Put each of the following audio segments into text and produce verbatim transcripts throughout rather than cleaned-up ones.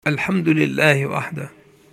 الحمد لله وحده،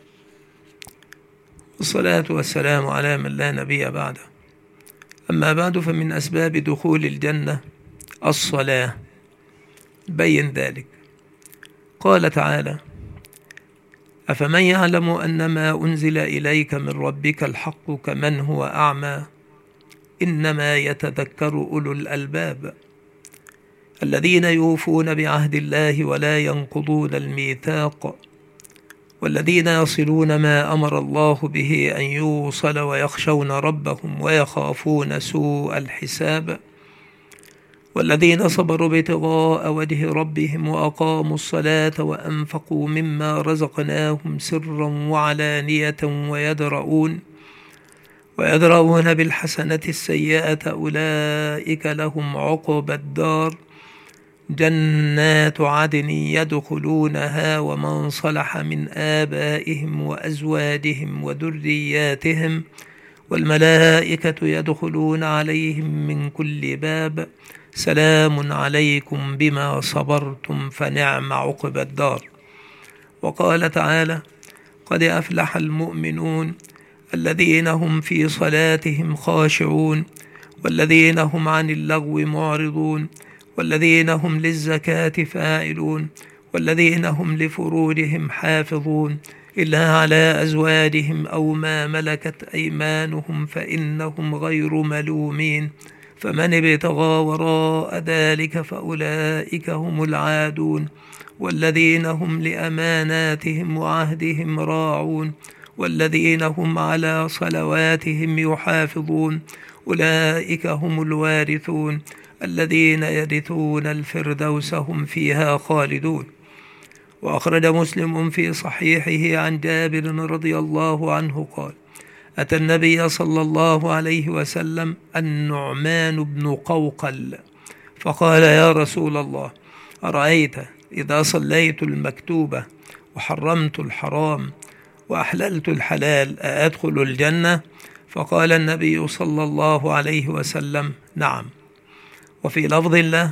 والصلاة والسلام على من لا نبي بعده. أما بعد، فمن أسباب دخول الجنة الصلاة، بين ذلك. قال تعالى: أفمن يعلم أنما أنزل إليك من ربك الحق كمن هو أعمى إنما يتذكر أولو الألباب الذين يوفون بعهد الله ولا ينقضون الميثاق والذين يصلون ما أمر الله به أن يوصل ويخشون ربهم ويخافون سوء الحساب والذين صبروا ابتغاء وجه ربهم وأقاموا الصلاة وأنفقوا مما رزقناهم سرا وعلانية ويدرؤون ويدرؤون بالحسنة السيئة أولئك لهم عقبى الدار جنات عدن يدخلونها ومن صلح من آبائهم وأزواجهم وذرياتهم والملائكة يدخلون عليهم من كل باب سلام عليكم بما صبرتم فنعم عقبى الدار. وقال تعالى: قد أفلح المؤمنون الذين هم في صلاتهم خاشعون والذين هم عن اللغو معرضون والذين هم للزكاة فاعلون والذين هم لفروجهم حافظون إلا على أزواجهم أو ما ملكت أيمانهم فإنهم غير ملومين فمن ابتغى وراء ذلك فأولئك هم العادون والذين هم لأماناتهم وعهدهم راعون والذين هم على صلواتهم يحافظون أولئك هم الوارثون الذين يرثون الفردوس هم فيها خالدون. وأخرج مسلم في صحيحه عن جابر رضي الله عنه قال: أتى النبي صلى الله عليه وسلم النعمان بن قوقل فقال: يا رسول الله، أرأيت إذا صليت المكتوبة وحرمت الحرام وأحللت الحلال أأدخل الجنة؟ فقال النبي صلى الله عليه وسلم: نعم. وفي لفظ الله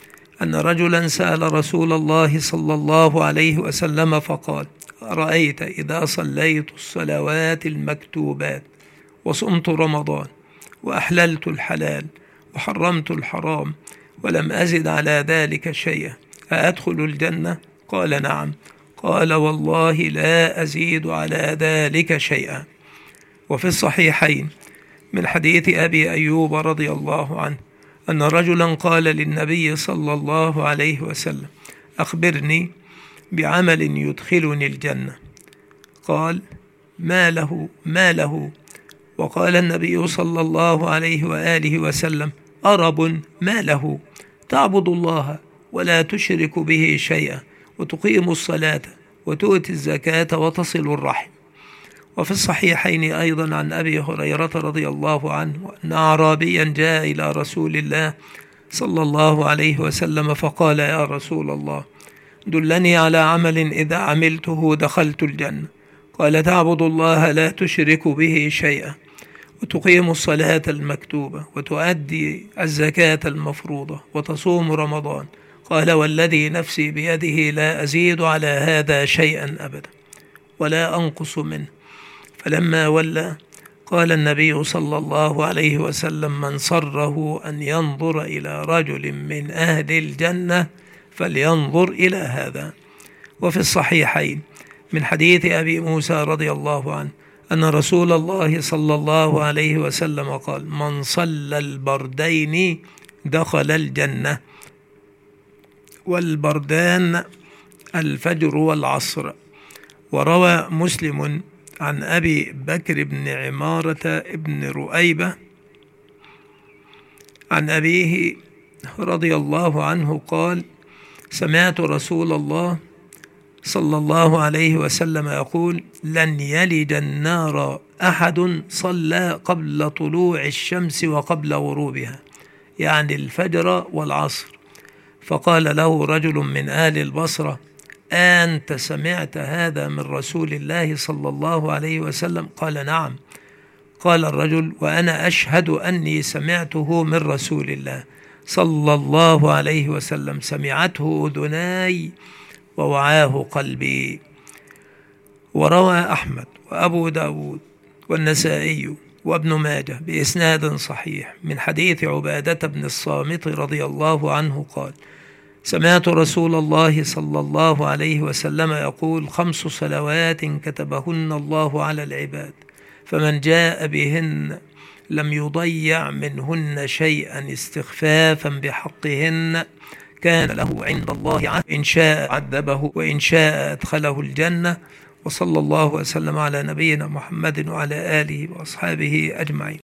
أن رجلا سأل رسول الله صلى الله عليه وسلم فقال: أرأيت إذا صليت الصلوات المكتوبات وصمت رمضان وأحللت الحلال وحرمت الحرام ولم أزد على ذلك شيئا أأدخل الجنة؟ قال: نعم. قال: والله لا أزيد على ذلك شيئا. وفي الصحيحين من حديث أبي أيوب رضي الله عنه أن رجلا قال للنبي صلى الله عليه وسلم: أخبرني بعمل يدخلني الجنة. قال: ما له ما له؟ وقال النبي صلى الله عليه وآله وسلم: أرب ما له؟ تعبد الله ولا تشرك به شيئا وتقيم الصلاة وتؤتي الزكاة وتصل الرحم. وفي الصحيحين أيضا عن أبي هريرة رضي الله عنه أن أعرابيا جاء إلى رسول الله صلى الله عليه وسلم فقال: يا رسول الله، دلني على عمل إذا عملته دخلت الجنة. قال: تعبد الله لا تشرك به شيئا وتقيم الصلاة المكتوبة وتؤدي الزكاة المفروضة وتصوم رمضان. قال: والذي نفسي بيده لا أزيد على هذا شيئا أبدا ولا أنقص منه. فلما ولى قال النبي صلى الله عليه وسلم: من سره أن ينظر إلى رجل من أهل الجنة فلينظر إلى هذا. وفي الصحيحين من حديث أبي موسى رضي الله عنه أن رسول الله صلى الله عليه وسلم قال: من صلى البردين دخل الجنة. والبردان الفجر والعصر. وروى مسلم عن أبي بكر بن عمارة بن رؤيبة عن أبيه رضي الله عنه قال: سمعت رسول الله صلى الله عليه وسلم يقول: لن يلج النار أحد صلى قبل طلوع الشمس وقبل غروبها، يعني الفجر والعصر. فقال له رجل من آل البصرة: أنت سمعت هذا من رسول الله صلى الله عليه وسلم؟ قال: نعم. قال الرجل: وأنا أشهد أني سمعته من رسول الله صلى الله عليه وسلم، سمعته أذناي ووعاه قلبي. وروى أحمد وأبو داود والنسائي وابن ماجه بإسناد صحيح من حديث عبادة بن الصامت رضي الله عنه قال: سمعت رسول الله صلى الله عليه وسلم يقول: خمس صلوات كتبهن الله على العباد، فمن جاء بهن لم يضيع منهن شيئا استخفافا بحقهن كان له عند الله عهد، إن شاء عذبه وإن شاء أدخله الجنة. وصلى الله وسلم على نبينا محمد وعلى آله وأصحابه أجمعين.